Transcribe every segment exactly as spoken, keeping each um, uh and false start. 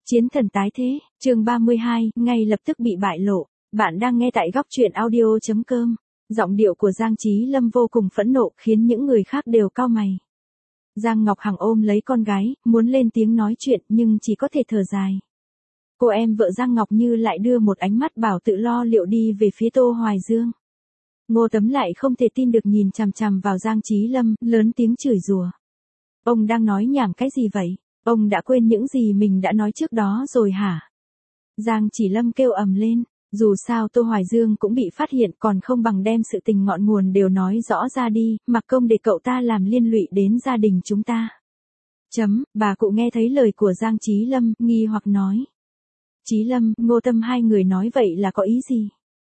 Chiến thần tái thế, chương ba mươi hai, ngay lập tức bị bại lộ. Bạn đang nghe tại góc truyện audio chấm com. Giọng điệu của Giang Chí Lâm vô cùng phẫn nộ, khiến những người khác đều cau mày. Giang Ngọc Hằng ôm lấy con gái, muốn lên tiếng nói chuyện nhưng chỉ có thể thở dài. Cô em vợ Giang Ngọc Như lại đưa một ánh mắt bảo tự lo liệu đi về phía Tô Hoài Dương. Ngô Tấm lại không thể tin được nhìn chằm chằm vào Giang Chí Lâm, lớn tiếng chửi rủa. Ông đang nói nhảm cái gì vậy? Ông đã quên những gì mình đã nói trước đó rồi hả? Giang Chỉ Lâm kêu ầm lên, dù sao Tô Hoài Dương cũng bị phát hiện, còn không bằng đem sự tình ngọn nguồn đều nói rõ ra đi, mặc công để cậu ta làm liên lụy đến gia đình chúng ta. Chấm, bà cụ nghe thấy lời của Giang Chí Lâm, nghi hoặc nói. Chí Lâm, Ngô Tâm hai người nói vậy là có ý gì?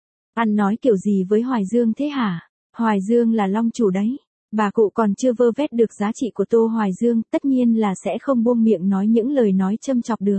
Ăn nói kiểu gì với Hoài Dương thế hả? Hoài Dương là long chủ đấy. Bà cụ còn chưa vơ vét được giá trị của Tô Hoài Dương, tất nhiên là sẽ không buông miệng nói những lời nói châm chọc được.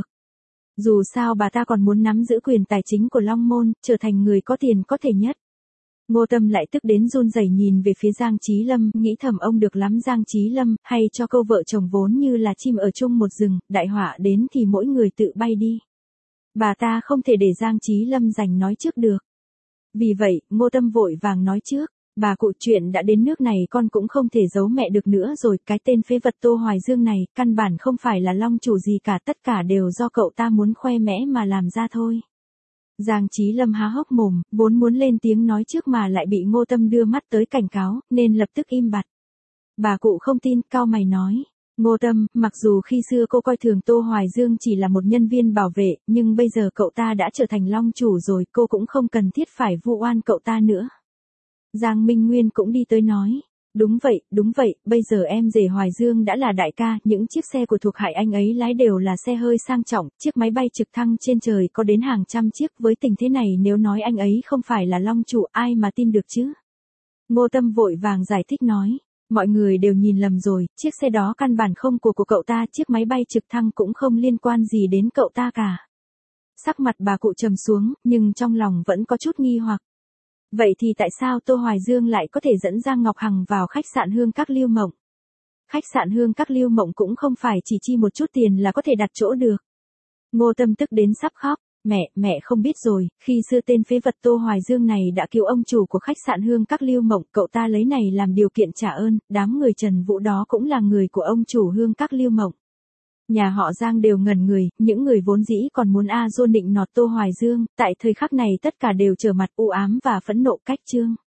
Dù sao bà ta còn muốn nắm giữ quyền tài chính của Long Môn, trở thành người có tiền có thể nhất. Ngô Tâm lại tức đến run rẩy nhìn về phía Giang Chí Lâm, nghĩ thầm ông được lắm Giang Chí Lâm, hay cho câu vợ chồng vốn như là chim ở chung một rừng, đại họa đến thì mỗi người tự bay đi. Bà ta không thể để Giang Chí Lâm giành nói trước được. Vì vậy, Ngô Tâm vội vàng nói trước. Bà cụ, chuyện đã đến nước này con cũng không thể giấu mẹ được nữa rồi, cái tên phế vật Tô Hoài Dương này, căn bản không phải là long chủ gì cả, tất cả đều do cậu ta muốn khoe mẽ mà làm ra thôi. Giang Chí Lâm há hốc mồm, vốn muốn lên tiếng nói trước mà lại bị Ngô Tâm đưa mắt tới cảnh cáo, nên lập tức im bặt. Bà cụ không tin, cau mày nói. Ngô Tâm, mặc dù khi xưa cô coi thường Tô Hoài Dương chỉ là một nhân viên bảo vệ, nhưng bây giờ cậu ta đã trở thành long chủ rồi, cô cũng không cần thiết phải vu oan cậu ta nữa. Giang Minh Nguyên cũng đi tới nói. Đúng vậy, đúng vậy, bây giờ em rể Hoài Dương đã là đại ca, những chiếc xe của thuộc hạ anh ấy lái đều là xe hơi sang trọng, chiếc máy bay trực thăng trên trời có đến hàng trăm chiếc, với tình thế này nếu nói anh ấy không phải là long chủ ai mà tin được chứ. Ngô Tâm vội vàng giải thích nói. Mọi người đều nhìn lầm rồi, chiếc xe đó căn bản không của của cậu ta, chiếc máy bay trực thăng cũng không liên quan gì đến cậu ta cả. Sắc mặt bà cụ trầm xuống, nhưng trong lòng vẫn có chút nghi hoặc. Vậy thì tại sao Tô Hoài Dương lại có thể dẫn Giang Ngọc Hằng vào khách sạn Hương Các Lưu Mộng? Khách sạn Hương Các Lưu Mộng cũng không phải chỉ chi một chút tiền là có thể đặt chỗ được. Ngô Tâm tức đến sắp khóc. Mẹ, mẹ không biết rồi, khi xưa tên phế vật Tô Hoài Dương này đã cứu ông chủ của khách sạn Hương Các Lưu Mộng, cậu ta lấy này làm điều kiện trả ơn, đám người Trần Vũ đó cũng là người của ông chủ Hương Các Lưu Mộng. Nhà họ Giang đều ngẩn người, những người vốn dĩ còn muốn a dô nịnh nọt Tô Hoài Dương, tại thời khắc này tất cả đều trở mặt u ám và phẫn nộ cách chương.